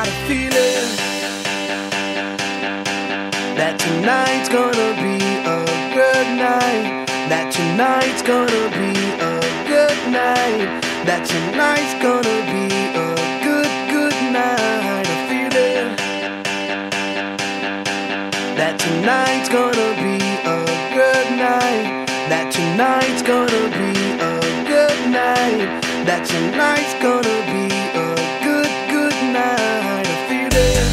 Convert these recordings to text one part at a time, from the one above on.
got a feeling that tonight's gonna be a good night. That tonight's gonna be a good night. That tonight's gonna be a good night. A feeling that tonight's gonna be a good night. That tonight's gonna be a good night. That tonight's gonna be a good night. A feeling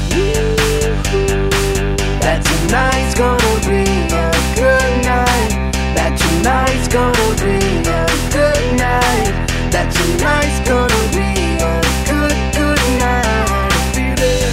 that tonight's gonna be a good night. That tonight's gonna be a good night. That tonight's gonna be a good night. A feeling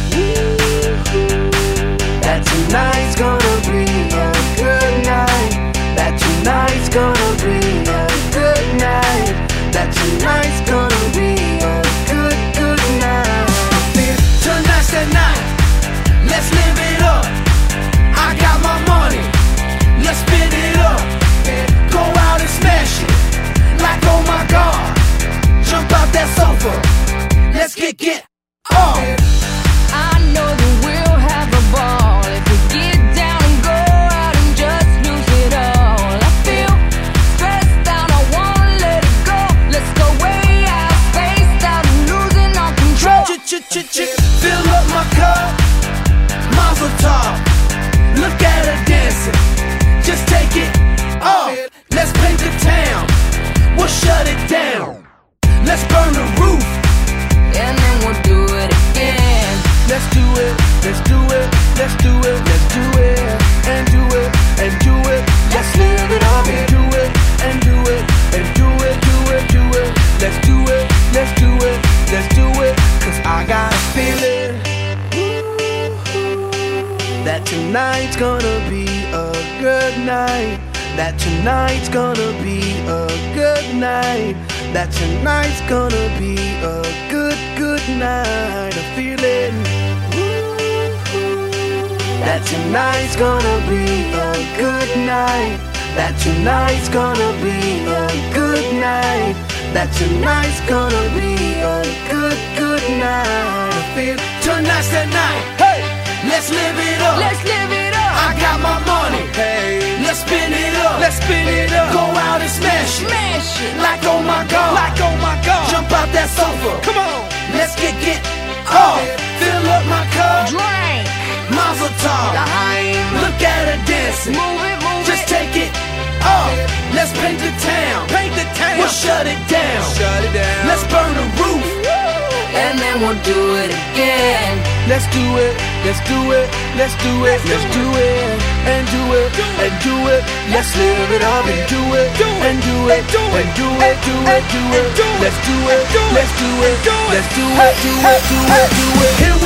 that tonight's gonna be a good night. That tonight's gonna be a good night. That tonight's gonna be a good night. Tonight's the night. Let's live it up. I got my money. Let's spin it up. Go out and smash it. Like oh my God. Jump out that sofa. Let's get off. I know that we'll have a ball if we get down and go out and just lose it all. I feel stressed out, I wanna let it go. Let's go way out, spaced out and losing all control. Fill up my cup, Mazel tov. Look at her dancing, just take it off. Let's paint the town, we'll shut it down. Let's burn the roof, And then we'll do it again. let's do it, let's do it, let's do it, let's do it, and do it, and do it. Let's live it up and do it, and do it, and do it, do it, do it. Let's do it, let's do it, let's do it. Cause I got a feeling that tonight's gonna be a good night. That tonight's gonna be a good night. That tonight's gonna be a good night. A feeling that tonight's gonna be a good night. That tonight's gonna be a good night. That tonight's gonna be a good night. I feel tonight's the night. Hey, let's live it up. Let's live it up. I got my money. Hey, let's spin it up. Let's spin it up. Go out and smash it. Smash it. Like oh my God. Like oh my God. Jump out that sofa. Come on. Let's get off. Fill up my cup. Drink. Mazel tov. Look at her dancing. Move it, move Just it. take it off. Let's paint the town. Paint the town. We'll shut it down. Shut it down. Let's burn the roof. And then we'll do it again. Let's do it. Let's do it. Let's do it. Let's do it. And do it. And do it. Let's live it up and do it. And do it. And do it. Do it. Do it. Let's do it. Let's do it. Let's do it. Do it. Do it. Do it. Here